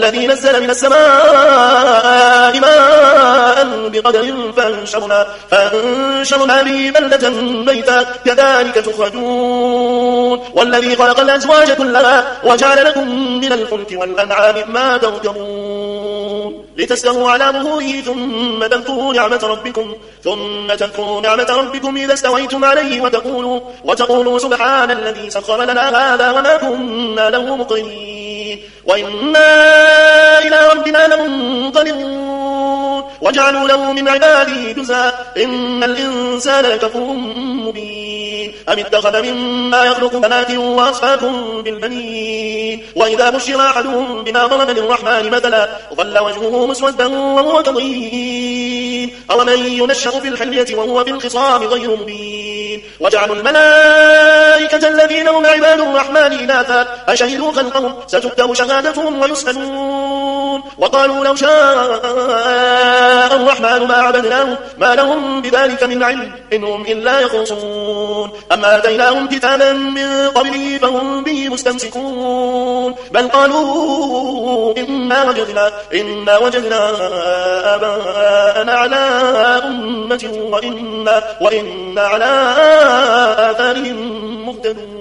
والذي نزل من السماء ماء بقدر فأنشرنا به بلدة ميتا كذلك تخرجون والذي خلق الأزواج كلها وجعل لكم من الفلك والأنعام ما تركبون لتستووا على ظهوره ثم تذكروا نعمة ربكم إذا استويتم عليه وتقولوا سبحان الذي سخر لنا هذا وما كنا له مقرنين وإنا إلى ربنا لمنقلبون وجعلوا له من عباده جزءا إن الإنسان لكفور مبين أم اتخذ مما يخلق بنات وأصفاكم بالبنين وإذا بشر أحدهم بما ضرب للرحمن مثلا ظل وجهه مسودا وهو كظيم أومن ينشأ في الحلية وهو في الخصام غير مبين وجعلوا الملائكة الذين هم عباد الرحمن إناثا أشهدوا خلقهم ستكتب شهادتهم ويسألون وقالوا لو شاء الرحمن ما عبدناهم ما لهم بذلك من علم إنهم إلا يخرصون أما آتيناهم كتابا من قبله فهم به مستمسكون بل قالوا إنا وجدنا آباءنا على أمة وإنا على آثارهم مهتدون